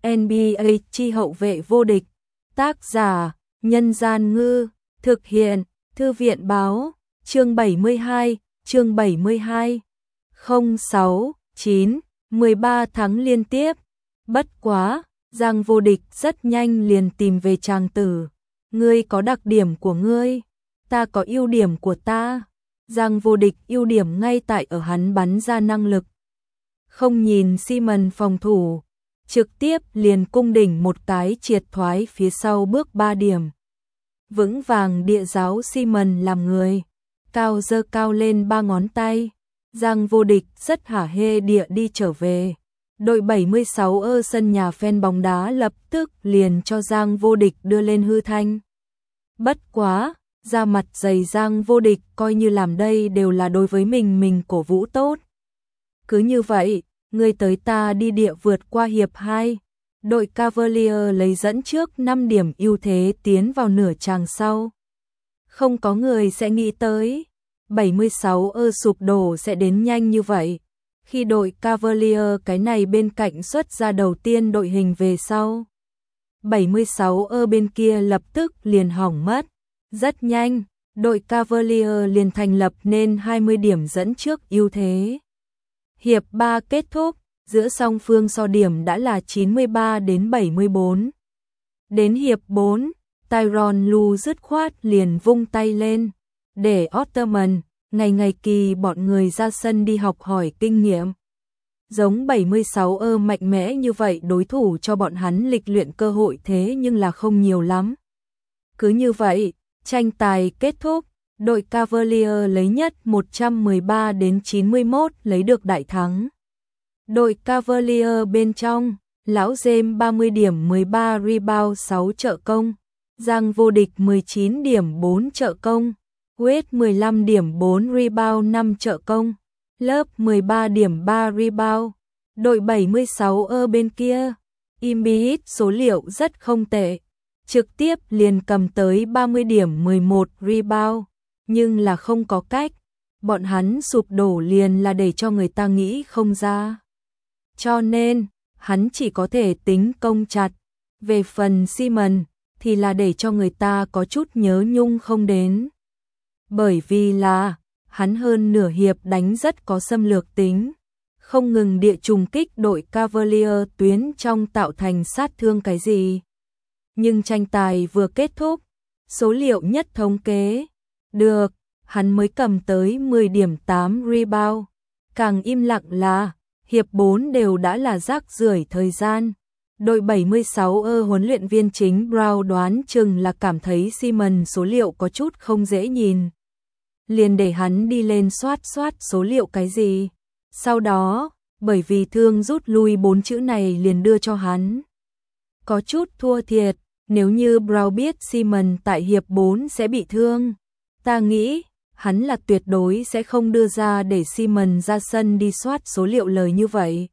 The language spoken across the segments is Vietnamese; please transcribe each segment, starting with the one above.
NBA chi hậu vệ vô địch. Tác giả: Nhân Gian Ngư. Thực hiện: Thư viện Báo. Chương 72. 06, 9, 13 tháng liên tiếp. Bất quá, Giang Vô Địch rất nhanh liền tìm về chàng tử. Ngươi có đặc điểm của ngươi, ta có ưu điểm của ta. Giang Vô Địch ưu điểm ngay tại ở hắn bắn ra năng lực. Không nhìn Simon phòng thủ, trực tiếp liền cung đỉnh một cái triệt thoái phía sau bước 3 điểm. Vững vàng địa giáo Simon làm người, cao giơ cao lên 3 ngón tay. Giang Vô Địch rất hả hê địa đi trở về. Đội 76 ở sân nhà fan bóng đá lập tức liền cho Giang Vô Địch đưa lên hư thanh. Bất quá, da mặt dày Giang Vô Địch coi như làm đây đều là đối với mình cổ vũ tốt. Cứ như vậy, người tới ta đi địa vượt qua hiệp 2. Đội Cavalier lấy dẫn trước 5 điểm ưu thế tiến vào nửa chàng sau. Không có người sẽ nghĩ tới 76 sụp đổ sẽ đến nhanh như vậy. Khi đội Cavalier cái này bên cạnh xuất ra đầu tiên đội hình về sau, 76 bên kia lập tức liền hỏng mất. Rất nhanh, đội Cavalier liền thành lập nên 20 điểm dẫn trước ưu thế. Hiệp 3 kết thúc, giữa song phương so điểm đã là 93-74. Đến hiệp 4, Tyronn Lue dứt khoát liền vung tay lên, để Ottoman, ngày kỳ bọn người ra sân đi học hỏi kinh nghiệm. Giống 76 mạnh mẽ như vậy đối thủ cho bọn hắn lịch luyện cơ hội thế nhưng là không nhiều lắm. Cứ như vậy, tranh tài kết thúc, đội Cavalier lấy nhất 113-91 lấy được đại thắng. Đội Cavalier bên trong, lão James 30 điểm 13 rebound 6 trợ công, Giang Vô Địch 19 điểm 4 trợ công, Wade 15 điểm 4 rebound 5 trợ công, Love 13 điểm 3 rebound. Đội 76 bên kia, Embiid số liệu rất không tệ, trực tiếp liền cầm tới 30 điểm 11 rebound, nhưng là không có cách, bọn hắn sụp đổ liền là để cho người ta nghĩ không ra. Cho nên, hắn chỉ có thể tính công chặt. Về phần Simon, thì là để cho người ta có chút nhớ nhung không đến. Bởi vì là, hắn hơn nửa hiệp đánh rất có xâm lược tính, không ngừng địa trùng kích đội Cavalier tuyến trong tạo thành sát thương cái gì. Nhưng tranh tài vừa kết thúc, số liệu nhất thống kế, được, hắn mới cầm tới 10 điểm 8 rebound. Càng im lặng là, hiệp 4 đều đã là rác rưởi thời gian. Đội 76 huấn luyện viên chính Brown đoán chừng là cảm thấy Simon số liệu có chút không dễ nhìn. Liền để hắn đi lên soát số liệu cái gì. Sau đó, bởi vì thương rút lui 4 chữ này liền đưa cho hắn. Có chút thua thiệt, nếu như Brown biết Simon tại hiệp 4 sẽ bị thương, ta nghĩ hắn là tuyệt đối sẽ không đưa ra để Simon ra sân đi soát số liệu lời như vậy.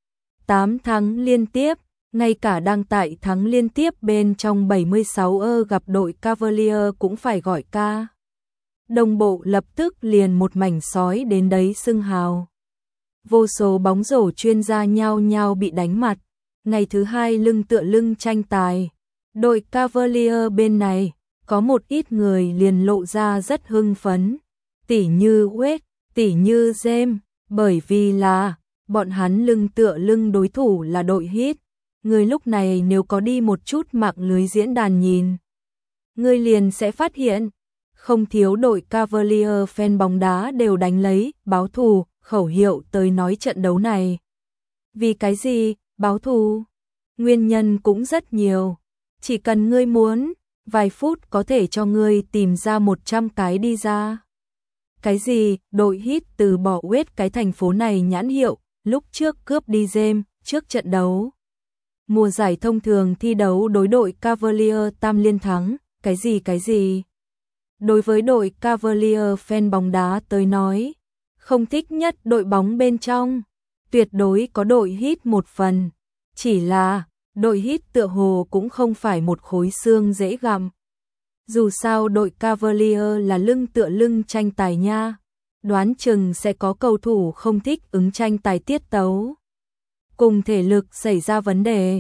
8 thắng liên tiếp, ngay cả đang tại thắng liên tiếp bên trong 76 gặp đội Cavalier cũng phải gọi ca. Đồng bộ lập tức liền một mảnh sói đến đấy xưng hào. Vô số bóng rổ chuyên gia nhao nhao bị đánh mặt. Ngày thứ 2 lưng tựa lưng tranh tài. Đội Cavalier bên này, có một ít người liền lộ ra rất hưng phấn. Tỉ như Wade, tỉ như James, bởi vì là, bọn hắn lưng tựa lưng đối thủ là đội Heat. Người lúc này nếu có đi một chút mạng lưới diễn đàn nhìn, người liền sẽ phát hiện, không thiếu đội Cavalier fan bóng đá đều đánh lấy báo thù khẩu hiệu tới nói trận đấu này. Vì cái gì báo thù? Nguyên nhân cũng rất nhiều. Chỉ cần ngươi muốn, vài phút có thể cho ngươi tìm ra 100 cái đi ra. Cái gì? Đội Heat từ bỏ Wade cái thành phố này nhãn hiệu, lúc trước cướp đi James trước trận đấu. Mùa giải thông thường thi đấu đối đội Cavalier tam liên thắng, cái gì? Đối với đội Cavalier fan bóng đá tới nói, không thích nhất đội bóng bên trong, tuyệt đối có đội Heat một phần, chỉ là đội Heat tựa hồ cũng không phải một khối xương dễ gặm. Dù sao đội Cavalier là lưng tựa lưng tranh tài nha, đoán chừng sẽ có cầu thủ không thích ứng tranh tài tiết tấu, cùng thể lực xảy ra vấn đề.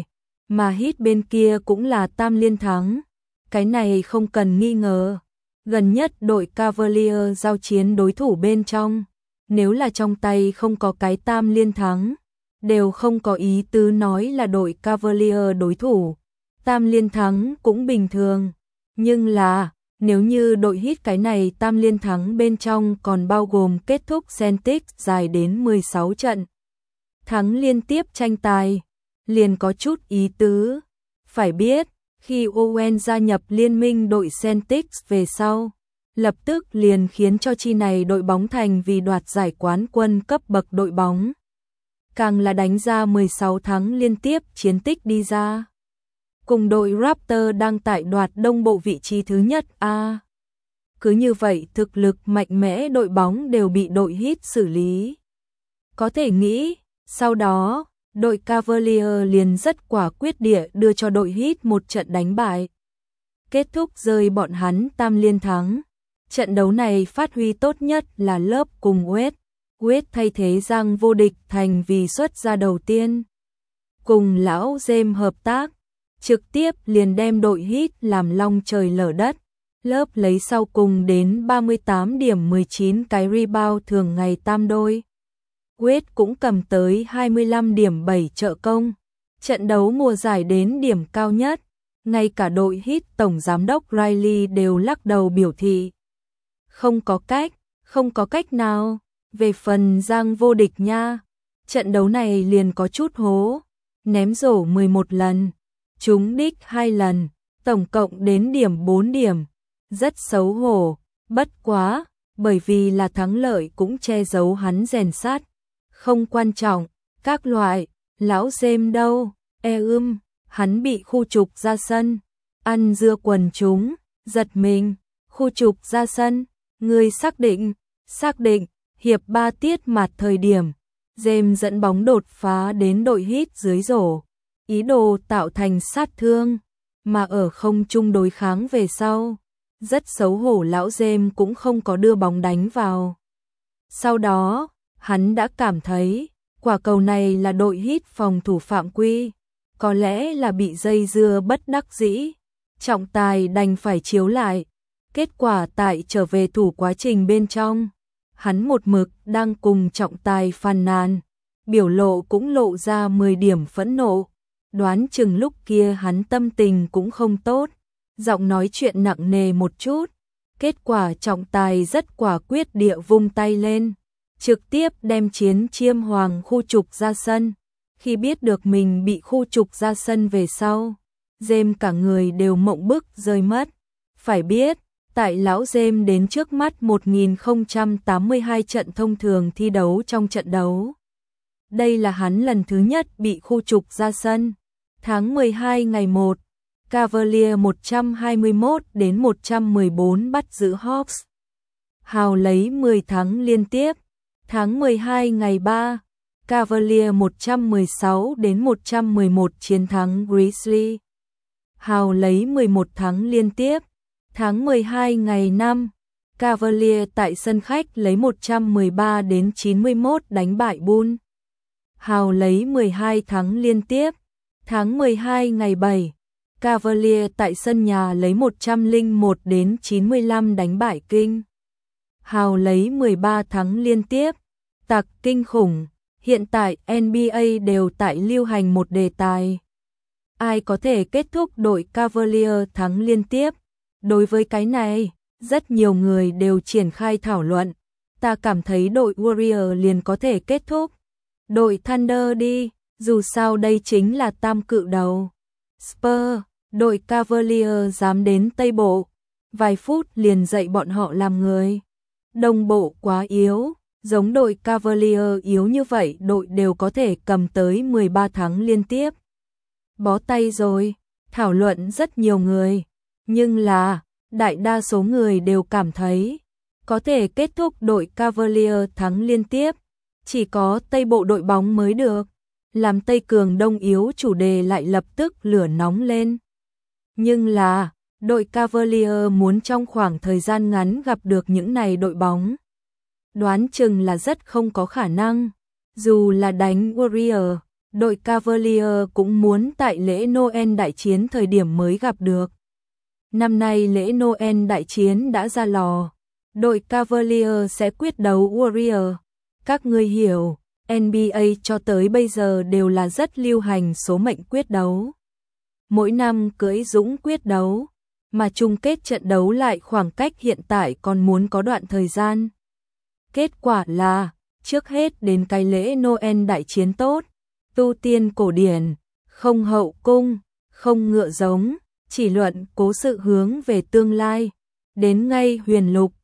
mà Heat bên kia cũng là tam liên thắng. Cái này không cần nghi ngờ. Gần nhất đội Cavalier giao chiến đối thủ bên trong, nếu là trong tay không có cái tam liên thắng, đều không có ý tứ nói là đội Cavalier đối thủ. Tam liên thắng cũng bình thường, nhưng là nếu như đội Heat cái này tam liên thắng bên trong còn bao gồm kết thúc Celtics dài đến 16 trận thắng liên tiếp tranh tài, liền có chút ý tứ. Phải biết, khi Owen gia nhập liên minh đội Celtics về sau, lập tức liền khiến cho chi này đội bóng thành vì đoạt giải quán quân cấp bậc đội bóng. Càng là đánh ra 16 thắng liên tiếp chiến tích đi ra. Cùng đội Raptor đang tại đoạt đông bộ vị trí thứ nhất A. Cứ như vậy thực lực mạnh mẽ đội bóng đều bị đội Heat xử lý. Có thể nghĩ, sau đó, đội Cavalier liền rất quả quyết địa đưa cho đội Heat một trận đánh bại. Kết thúc rơi bọn hắn tam liên thắng. Trận đấu này phát huy tốt nhất là Love cùng Wade. Wade thay thế Giang Vô Địch thành vì xuất ra đầu tiên. Cùng lão James hợp tác, trực tiếp liền đem đội Heat làm long trời lở đất. Love lấy sau cùng đến 38 điểm 19 cái rebound thường ngày tam đôi. Wade cũng cầm tới 25 điểm 7 trợ công. Trận đấu mùa giải đến điểm cao nhất, ngay cả đội Heat tổng giám đốc Riley đều lắc đầu biểu thị. Không có cách nào. Về phần Giang Vô Địch nha, trận đấu này liền có chút hố, ném rổ 11 lần, trúng đích 2 lần, tổng cộng đến điểm 4 điểm. Rất xấu hổ, bất quá, bởi vì là thắng lợi cũng che giấu hắn rèn sát. Không quan trọng, các loại, lão James đâu, hắn bị khu trục ra sân, ăn dưa quần chúng, giật mình, khu trục ra sân, người xác định, hiệp 3 tiết mặt thời điểm, James dẫn bóng đột phá đến đội Heat dưới rổ, ý đồ tạo thành sát thương, mà ở không trung đối kháng về sau. Rất xấu hổ lão James cũng không có đưa bóng đánh vào. Sau đó, hắn đã cảm thấy, quả cầu này là đội Heat phòng thủ phạm quy, có lẽ là bị dây dưa bất đắc dĩ. Trọng tài đành phải chiếu lại. Kết quả tại trở về thủ quá trình bên trong, hắn một mực đang cùng trọng tài phàn nàn, biểu lộ cũng lộ ra 10 điểm phẫn nộ. Đoán chừng lúc kia hắn tâm tình cũng không tốt, giọng nói chuyện nặng nề một chút. Kết quả trọng tài rất quả quyết địa vung tay lên, trực tiếp đem Chiến Chiêm Hoàng khu trục ra sân. Khi biết được mình bị khu trục ra sân về sau, James cả người đều mộng bức rơi mất. Phải biết, tại lão James đến trước mắt 1082 trận thông thường thi đấu trong trận đấu. Đây là hắn lần thứ nhất bị khu trục ra sân. Tháng 12 ngày 1, Cavalier 121 đến 114 bắt giữ Hawks. Hào lấy 10 thắng liên tiếp. Tháng 12 ngày 3, Cavalier 116 đến 111 chiến thắng Grizzlies. Hào lấy 11 thắng liên tiếp. Tháng 12 ngày 5, Cavalier tại sân khách lấy 113 đến 91 đánh bại Bulls. Hào lấy 12 thắng liên tiếp. Tháng 12 ngày 7, Cavalier tại sân nhà lấy 101 đến 95 đánh bại Kings. Hào lấy 13 thắng liên tiếp. Tặc kinh khủng, hiện tại NBA đều tại lưu hành một đề tài. Ai có thể kết thúc đội Cavalier thắng liên tiếp? Đối với cái này, rất nhiều người đều triển khai thảo luận. Ta cảm thấy đội Warrior liền có thể kết thúc. Đội Thunder đi, dù sao đây chính là tam cự đầu. Spurs, đội Cavalier dám đến Tây Bộ, vài phút liền dạy bọn họ làm người. Đông Bộ quá yếu, giống đội Cavalier yếu như vậy đội đều có thể cầm tới 13 thắng liên tiếp. Bó tay rồi, thảo luận rất nhiều người, nhưng là, đại đa số người đều cảm thấy, có thể kết thúc đội Cavalier thắng liên tiếp, chỉ có Tây Bộ đội bóng mới được, làm Tây Cường Đông yếu chủ đề lại lập tức lửa nóng lên. Nhưng là, đội Cavalier muốn trong khoảng thời gian ngắn gặp được những này đội bóng. Đoán chừng là rất không có khả năng, dù là đánh Warrior, đội Cavalier cũng muốn tại lễ Noel đại chiến thời điểm mới gặp được. Năm nay lễ Noel đại chiến đã ra lò, đội Cavalier sẽ quyết đấu Warrior. Các ngươi hiểu, NBA cho tới bây giờ đều là rất lưu hành số mệnh quyết đấu. Mỗi năm cưỡi dũng quyết đấu, mà chung kết trận đấu lại khoảng cách hiện tại còn muốn có đoạn thời gian. Kết quả là, trước hết đến cái lễ Noel đại chiến tốt, tu tiên cổ điển, không hậu cung, không ngựa giống, chỉ luận cố sự hướng về tương lai. Đến ngay huyền lục,